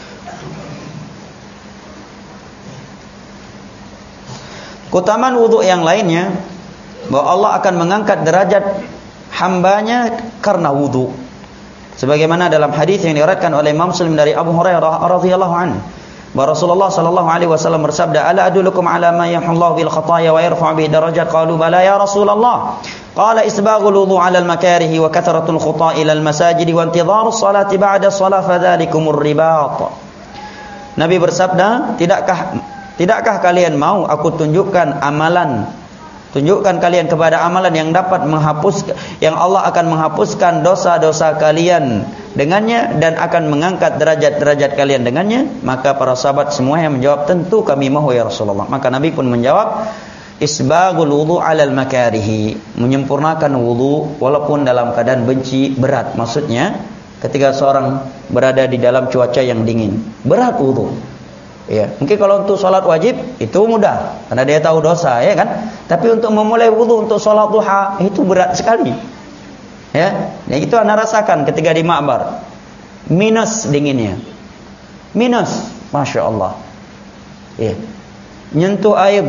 Keutamaan wudu yang lainnya, bahwa Allah akan mengangkat derajat hambanya karena wudu. Sebagaimana dalam hadis yang diriwayatkan oleh Imam Muslim dari Abu Hurairah radhiyallahu anhu, bahwa Rasulullah sallallahu alaihi wasallam bersabda, "Ala adullukum ala ma yahullahu bil khataaya wa yarfa'u bi darajat?" Qalu, "Bala ya Rasulullah." Qala, "Isbaghul wudu 'ala al makarihi wa kathratul khuta'i ila al masajid wa intidharus salati ba'da shalah fadzalikumur ribat." Nabi bersabda, "Tidakkah Tidakkah kalian mau aku tunjukkan amalan, tunjukkan kalian kepada amalan yang dapat menghapus, yang Allah akan menghapuskan dosa-dosa kalian dengannya dan akan mengangkat derajat-derajat kalian dengannya?" Maka para sahabat semuanya menjawab, "Tentu kami mahu ya Rasulullah." Maka Nabi pun menjawab, "Isbaghul wudu 'alal makarihi," menyempurnakan wudu walaupun dalam keadaan benci, berat. Maksudnya ketika seorang berada di dalam cuaca yang dingin, berat wudu. Ya, mungkin kalau untuk sholat wajib itu mudah karena dia tahu dosa, ya kan? Tapi untuk memulai wudu untuk sholat duha itu berat sekali. Ya, ya itu Anda rasakan ketika di ma'bar. Minus dinginnya. Minus, Masya Allah. Ya. Nyentuh air.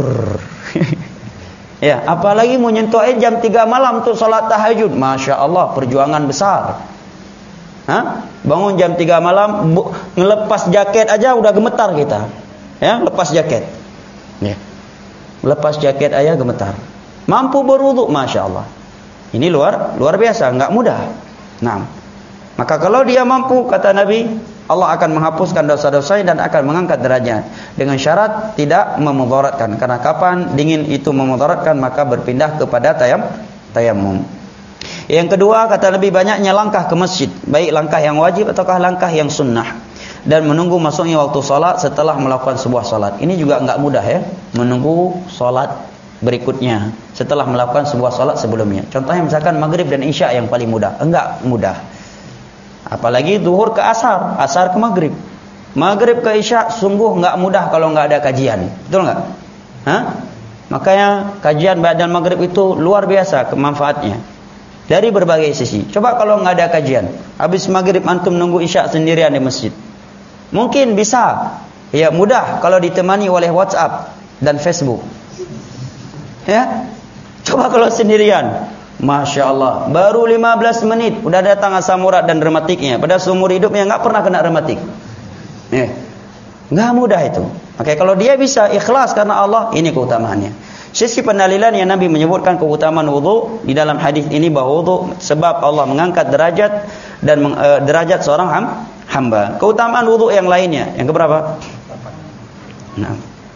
Ya, apalagi mau nyentuh air jam tiga malam untuk sholat tahajud. Masya Allah, perjuangan besar. Hah? Bangun jam tiga malam, bu, ngelepas jaket aja udah gemetar kita. Ya, lepas jaket. Ya. Lepas jaket aja gemetar. Mampu berwudu, Masya Allah. Ini luar luar biasa, enggak mudah. Nah, maka kalau dia mampu, kata Nabi, Allah akan menghapuskan dosa-dosanya dan akan mengangkat derajat dengan syarat tidak memudaratkan. Karena kapan dingin itu memudaratkan, maka berpindah kepada tayam tayamum. Yang kedua, kata Nabi, banyaknya langkah ke masjid, baik langkah yang wajib ataukah langkah yang sunnah, dan menunggu masuknya waktu salat setelah melakukan sebuah salat. Ini juga enggak mudah ya, menunggu salat berikutnya setelah melakukan sebuah salat sebelumnya. Contohnya misalkan maghrib dan isya yang paling mudah, enggak mudah. Apalagi zuhur ke asar, asar ke maghrib, maghrib ke isya, sungguh enggak mudah kalau enggak ada kajian. Betul enggak? Hah? Makanya kajian ba'dal maghrib itu luar biasa kemanfaatnya dari berbagai sisi. Coba kalau nggak ada kajian, habis maghrib antum nunggu isya sendirian di masjid, mungkin bisa, ya mudah kalau ditemani oleh WhatsApp dan Facebook. Ya, coba kalau sendirian, Masya Allah, baru lima belas menit udah datang asam urat dan rematiknya. Pada seumur hidupnya nggak pernah kena rematik. Ya, nggak mudah itu. Oke, kalau dia bisa ikhlas karena Allah, ini keutamaannya. Sisi pendalilan yang Nabi menyebutkan keutamaan wudu di dalam hadis ini, bahwa wudu sebab Allah mengangkat derajat dan meng, e, derajat seorang ham, hamba. Keutamaan wudu yang lainnya, yang keberapa? Nah.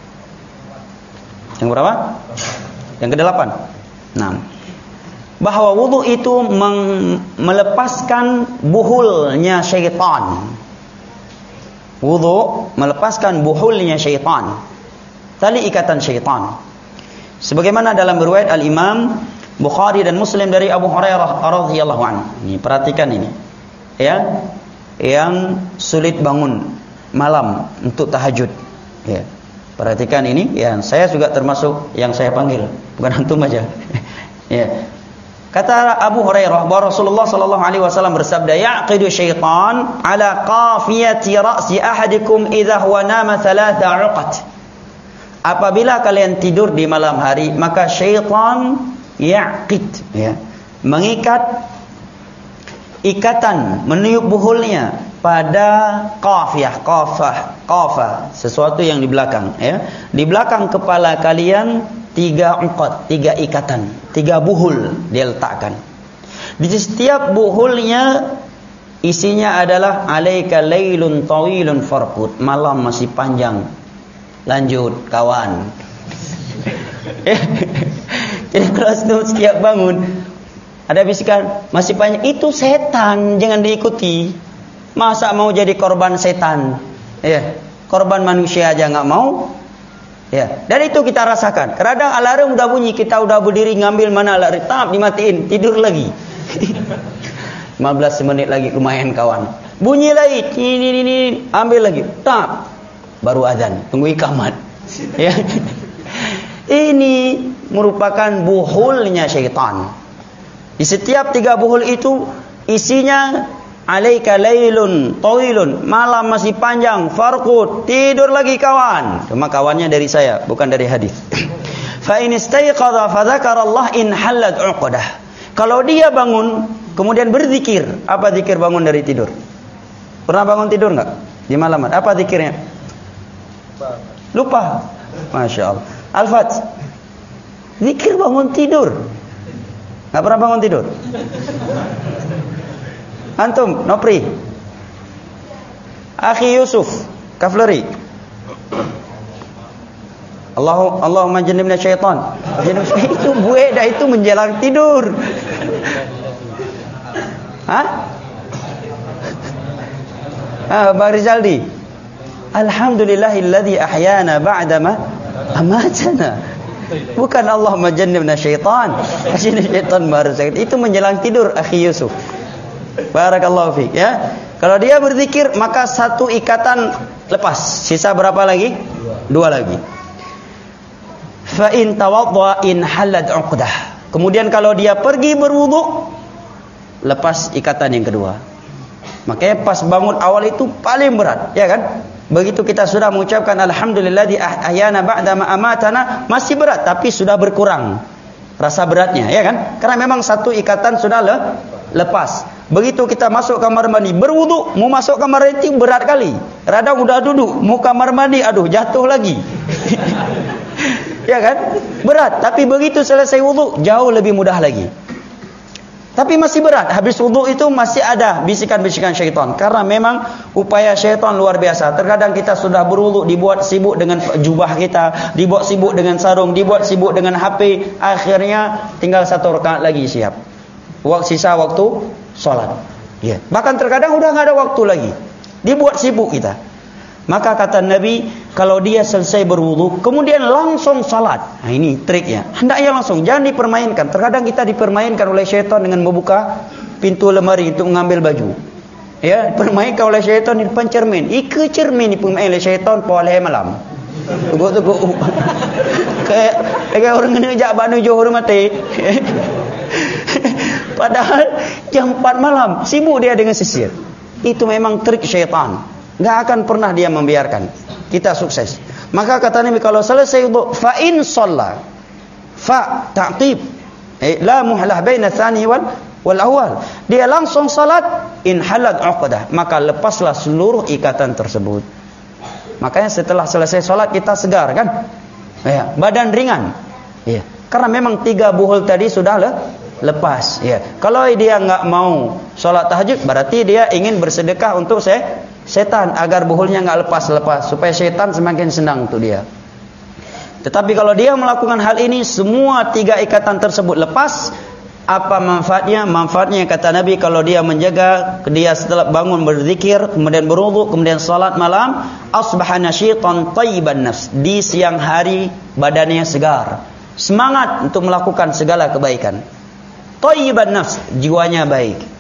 Yang berapa? Yang kedelapan. Nah. Bahwa wudu itu meng, melepaskan buhulnya syaitan. Wudu melepaskan buhulnya syaitan, tali ikatan syaitan. Sebagaimana dalam riwayat Al-Imam Bukhari dan Muslim dari Abu Hurairah radhiyallahu anhu. Ini perhatikan ini. Ya. yang sulit bangun malam untuk tahajud. Ya. Perhatikan ini, ya, saya juga termasuk yang saya panggil, bukan antum aja. Ya. Kata Abu Hurairah bahwa Rasulullah sallallahu alaihi wasallam bersabda, "Yaqidu syaitan ala qafiyati ra'si ahadikum idza huwa nama thalatha 'uqat." Apabila kalian tidur di malam hari, maka syaitan yaqid, ya, mengikat ikatan, meniup buhulnya pada qafiyah, qafah, qafah, sesuatu yang di belakang, ya. Di belakang kepala kalian tiga uqat, tiga ikatan, tiga buhul dia letakkan. Di setiap buhulnya isinya adalah alaika lailun tawilun farqud, malam masih panjang, lanjut kawan. Jadi kalau setiap bangun ada bisikan masih panjang, itu setan, jangan diikuti. Masa mau jadi korban setan? Ya, korban manusia aja nggak mau. Ya, dan itu kita rasakan. Kadang alarm udah bunyi, kita udah berdiri ngambil mana alarm, tap dimatiin, tidur lagi. lima belas menit lagi lumayan kawan. Bunyi lagi, ini ini ambil lagi, tap. Baru azan, tunggu iqamat. Ya. Ini merupakan buhulnya syaitan. Di setiap tiga buhul itu isinya alaika lailun tawilun, malam masih panjang, farqud, tidur lagi kawan. Cuma kawannya dari saya, bukan dari hadis. Fa in istayqadha fa dzakara Allah in halat 'uqdah. Kalau dia bangun kemudian berzikir, apa zikir bangun dari tidur? Pernah bangun tidur enggak? Di malam apa zikirnya? Lupa. Masya Allah. Al-Fat, zikir bangun tidur. Enggak pernah bangun tidur? Antum, Nopri, Akhi Yusuf, Kafleri. Allah, Allahumma jannibna syaitan. Itu bueda itu menjelang tidur. Hah? Ah, Bang Rizaldi. Alhamdulillahilladzi ahyana ba'dama amatana. Bukan Allahumma jannibna syaitan. Syaitan baru sakit. Itu menjelang tidur, Akhi Yusuf. Barakallahu fiik, ya. Kalau dia berzikir maka satu ikatan lepas. Sisa berapa lagi? Dua, Dua lagi. Fa in tawadda in halat 'uqdah. Kemudian kalau dia pergi berwudu, lepas ikatan yang kedua. Makanya pas bangun awal itu paling berat, ya kan? Begitu kita sudah mengucapkan alhamdulilladzi ahyana ba'da ma amatana, masih berat tapi sudah berkurang rasa beratnya, ya kan? Karena memang satu ikatan sudah le lepas. Begitu kita masuk kamar mandi, berwudu, mau masuk kamar mandi berat kali. Radang udah duduk, mau kamar mandi, aduh jatuh lagi. Ya kan? Berat, tapi begitu selesai wudu jauh lebih mudah lagi. Tapi masih berat, habis wudu itu masih ada bisikan-bisikan syaitan. Karena memang upaya syaitan luar biasa. Terkadang kita sudah berwudu, dibuat sibuk dengan jubah kita, dibuat sibuk dengan sarung, dibuat sibuk dengan H P. Akhirnya tinggal satu rakaat lagi siap. Waktu sisa waktu sholat. Ya. Bahkan terkadang udah nggak ada waktu lagi. Dibuat sibuk kita. Maka kata Nabi, kalau dia selesai berwudu, kemudian langsung sholat. Nah ini triknya. Hendaknya langsung, jangan dipermainkan. Terkadang kita dipermainkan oleh syaitan dengan membuka pintu lemari untuk mengambil baju. Ya, permainkan oleh syaitan di depan cermin. Ike cermin dipermainkan oleh syaitan boleh malam. Tunggu-tunggu. Kayak kayak orang ngejak banu Johor mati. Padahal jam empat malam sibuk dia dengan sisir. Itu memang trik syaitan. Enggak akan pernah dia membiarkan kita sukses. Maka kata Nabi kalau selesai wudu fa in shalla fa ta'qib eh, la muhlah baina tsani wal wal awal. Dia langsung salat in halat 'uqdah, maka lepaslah seluruh ikatan tersebut. Makanya setelah selesai salat kita segar kan? Ya, badan ringan. Ya. Karena memang tiga buhul tadi sudah le lepas, ya. Kalau dia enggak mau salat tahajud, berarti dia ingin bersedekah untuk se setan agar buhulnya enggak lepas-lepas supaya setan semakin senang untuk dia. Tetapi kalau dia melakukan hal ini, semua tiga ikatan tersebut lepas, apa manfaatnya? Manfaatnya kata Nabi kalau dia menjaga, dia setelah bangun berzikir, kemudian berwudu, kemudian salat malam, asbaha nasyitan thayyiban nafs. Di siang hari badannya segar, semangat untuk melakukan segala kebaikan. Thayyiban nafs, jiwanya baik.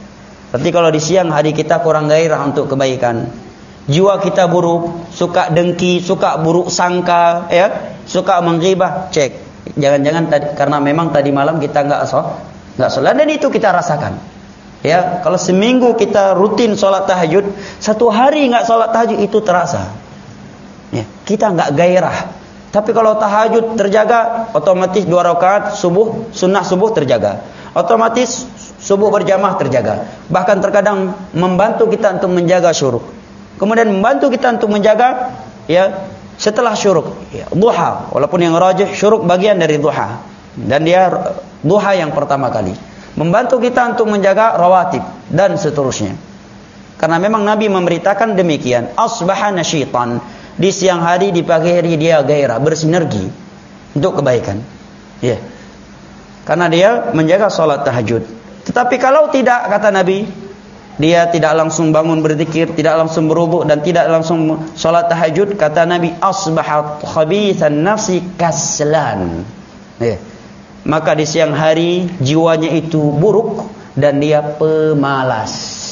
Tapi kalau di siang hari kita kurang gairah untuk kebaikan, jiwa kita buruk, suka dengki, suka buruk sangka, ya, suka menghibah, cek. Jangan-jangan tadi karena memang tadi malam kita enggak sholat, enggak sholat, dan itu kita rasakan. Ya, kalau seminggu kita rutin sholat tahajud, satu hari enggak sholat tahajud itu terasa. Ya, kita enggak gairah. Tapi kalau tahajud terjaga, otomatis dua rakaat subuh, sunnah subuh terjaga. Otomatis subuh berjamaah terjaga. Bahkan terkadang membantu kita untuk menjaga syuruk. Kemudian membantu kita untuk menjaga, ya, setelah syuruk, ya, duha. Walaupun yang rajih syuruk bagian dari duha, dan dia duha yang pertama kali. Membantu kita untuk menjaga rawatib dan seterusnya. Karena memang Nabi memberitakan demikian. Asbaha nasyitan, di siang hari, di pagi hari dia gairah, bersinergi untuk kebaikan. Ya. Karena dia menjaga salat tahajud. Tetapi kalau tidak, kata Nabi, dia tidak langsung bangun berzikir, tidak langsung berwudu, dan tidak langsung salat tahajud, kata Nabi, asbahat khabithan nafsi kaslan. Ya. Maka di siang hari jiwanya itu buruk dan dia pemalas.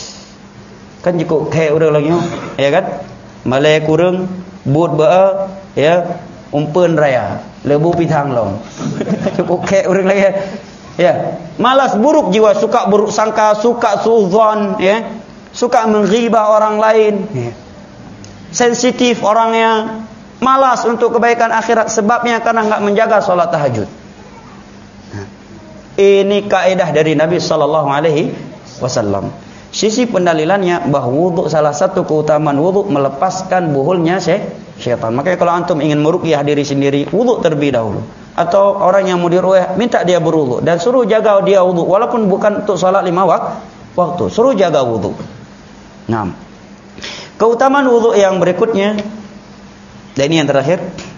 Kan cukup kayak orang lagi, ya kan? Malai kurang, but ba, ya, umpen raya, lebu pitang long. Cukup kayak orang lagi. Ya, malas, buruk jiwa, suka buruk sangka, suka suudzon, ya, suka menghibah orang lain, ya. Sensitif orangnya, malas untuk kebaikan akhirat, sebabnya karena enggak menjaga salat tahajud. Nah, ini kaidah dari Nabi sallallahu alaihi wasallam. Sisi pendalilannya bahwa wudu, salah satu keutamaan wudu melepaskan buhulnya syaitan. Makanya kalau antum ingin meruqyah diri sendiri, wudu terlebih dahulu. Atau orang yang mau diruqyah, minta dia berwudu dan suruh jaga dia wudu, walaupun bukan untuk salat lima waktu, suruh jaga wudu. Nah, keutamaan wudu yang berikutnya, dan ini yang terakhir,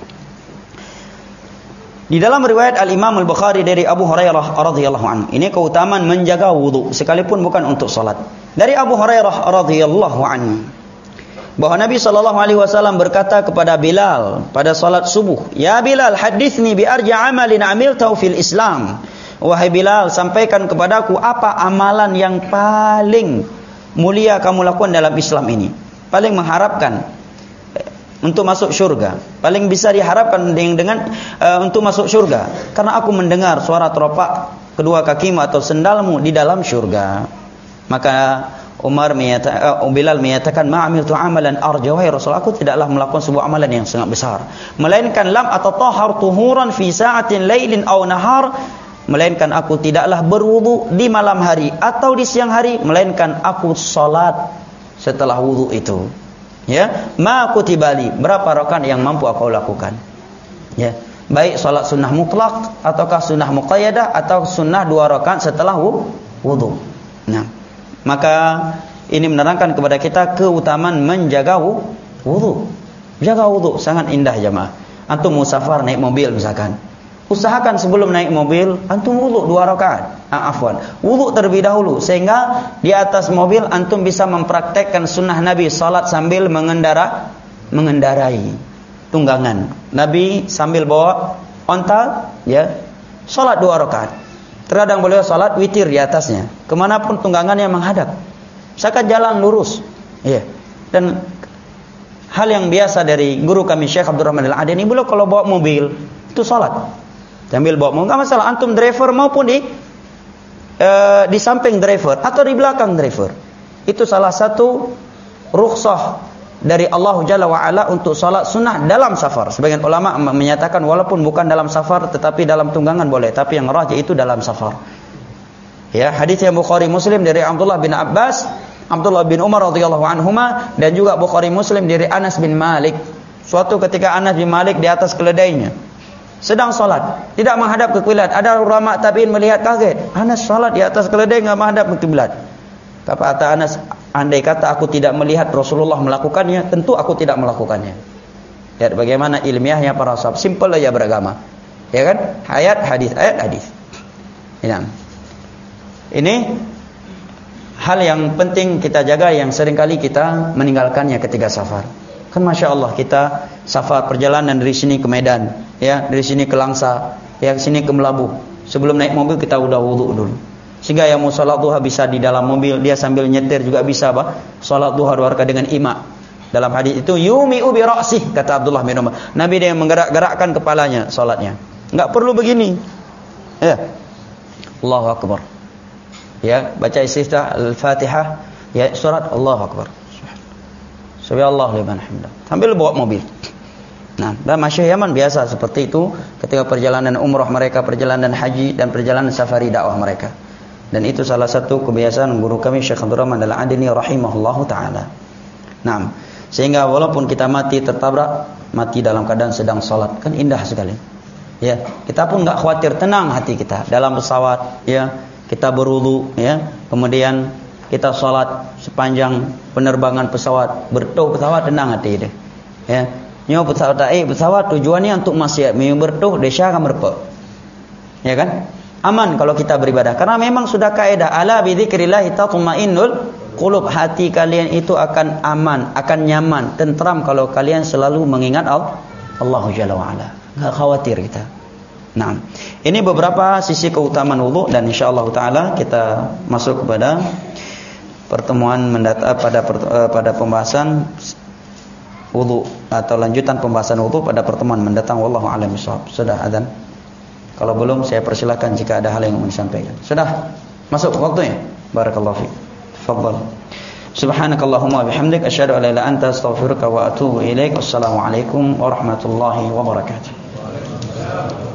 di dalam riwayat Al-Imam Al-Bukhari dari Abu Hurairah radhiyallahu anhu, ini keutamaan menjaga wudu sekalipun bukan untuk salat. Dari Abu Hurairah radhiyallahu anhu, bahwa Nabi sallallahu alaihi wasallam berkata kepada Bilal pada salat subuh, "Ya Bilal, hadithni bi arja amalin amiltahu fil Islam." Wahai Bilal, sampaikan kepadaku apa amalan yang paling mulia kamu lakukan dalam Islam ini, paling mengharapkan untuk masuk surga, paling bisa diharapkan dengan, dengan uh, untuk masuk surga. Karena aku mendengar suara teropak kedua kakimu atau sendalmu di dalam surga. Maka Umar menyatakan, uh, Bilal menyatakan, ma'amiltu amalan arja, wahai Rasul, aku tidaklah melakukan sebuah amalan yang sangat besar, melainkan lam atatahhar tuhuran fi sa'atin lailin aw nahar, melainkan aku tidaklah berwudu di malam hari atau di siang hari, melainkan aku salat setelah wudu itu. Ya, ma kutibali, berapa rakaat yang mampu aku lakukan. Ya, baik salat sunnah mutlak ataukah sunnah muqayyadah atau sunnah dua rakaat setelah wudu. Nah, maka ini menerangkan kepada kita keutamaan menjaga wudu. Jaga wudu sangat indah jemaah. Antum musafar naik mobil misalkan, usahakan sebelum naik mobil antum wudu dua rakaat. Ah, afwan, wudu terlebih dahulu sehingga di atas mobil antum bisa mempraktekkan sunnah Nabi salat sambil mengendara mengendarai tunggangan. Nabi sambil bawa onta, ya, salat dua rakaat. Terkadang beliau salat witir di atasnya, kemanapun tunggangannya menghadap, misalkan jalan lurus, ya. Dan hal yang biasa dari guru kami Syekh Abdurrahman Al-Adani, beliau kalau bawa mobil itu salat sambil bawa mobil, enggak masalah, antum driver maupun di uh, di samping driver atau di belakang driver. Itu salah satu rukhsah dari Allah Jalla wa Ala untuk salat sunnah dalam safar. Sebagian ulama menyatakan walaupun bukan dalam safar tetapi dalam tunggangan boleh, tapi yang rajih itu dalam safar. Ya, hadis yang Bukhari Muslim dari Abdullah bin Abbas, Abdullah bin Umar radhiyallahu anhuma, dan juga Bukhari Muslim dari Anas bin Malik. Suatu ketika Anas bin Malik di atas keledainya sedang salat, tidak menghadap ke kiblat. Ada ulama tabi'in melihat kaget, Anas salat di atas keledai enggak menghadap ke kiblat. Kata Anas, andai kata aku tidak melihat Rasulullah melakukannya, tentu aku tidak melakukannya. Lihat bagaimana ilmiahnya para sahabat, simple aja beragama. Ya kan? Ayat hadis, ayat hadis. Ini. Ini hal yang penting kita jaga, yang seringkali kita meninggalkannya ketika safar. Kan Masya Allah, kita safar perjalanan dari sini ke Medan, ya, dari sini ke Langsa, ya, sini ke Melabuh. Sebelum naik mobil kita udah wudu dulu. Sehingga yang mau salat duha bisa di dalam mobil, dia sambil nyetir juga bisa apa? Salat duha dua rakaat dengan ima. Dalam hadis itu yumi'u bi ra'sih, kata Abdullah bin Umar. Nabi dia yang menggerak-gerakkan kepalanya salatnya. Enggak perlu begini. Ya. Allahu akbar. Ya, baca istiftah Al-Fatihah, ya surat Allahu akbar. Subhanallah liman hamdah. Sambil bawa mobil. Nah, dan masyayikh Yaman biasa seperti itu ketika perjalanan umrah mereka, perjalanan haji dan perjalanan safari dakwah mereka. Dan itu salah satu kebiasaan guru kami Syekh Abdul Rahman Al-Adini rahimahullahu taala. Nah, sehingga walaupun kita mati tertabrak, mati dalam keadaan sedang salat, kan indah sekali. Ya, kita pun enggak khawatir, tenang hati kita dalam pesawat, ya. Kita berwudu, ya. Kemudian kita salat sepanjang penerbangan pesawat, bertuh pesawat tenang hati dia. Ya. Nyo pesawat tai pesawat tujuannya untuk maksiat, meu bertuh desa akan berpe. Ya kan? Aman kalau kita beribadah karena memang sudah kaidah ala bi dzikrillah tatmainnul qulub, hati kalian itu akan aman, akan nyaman, tentram kalau kalian selalu mengingat Allah Jalla wa ala. Enggak khawatir kita. Nah, ini beberapa sisi keutamaan wudu dan insyaallah taala kita masuk kepada pertemuan mendatang pada pada pembahasan wudu atau lanjutan pembahasan wudu pada pertemuan mendatang. Wallahu a'lam bishawab. Sudah adzan? Kalau belum saya persilakan jika ada hal yang ingin disampaikan. Sudah masuk waktunya. Barakallahu fiik. Tafadhal. Subhanakallahumma bihamdik asyhadu an la ilaha illa anta astaghfiruka wa atubu ilaik. Wassalamualaikum warahmatullahi wabarakatuh.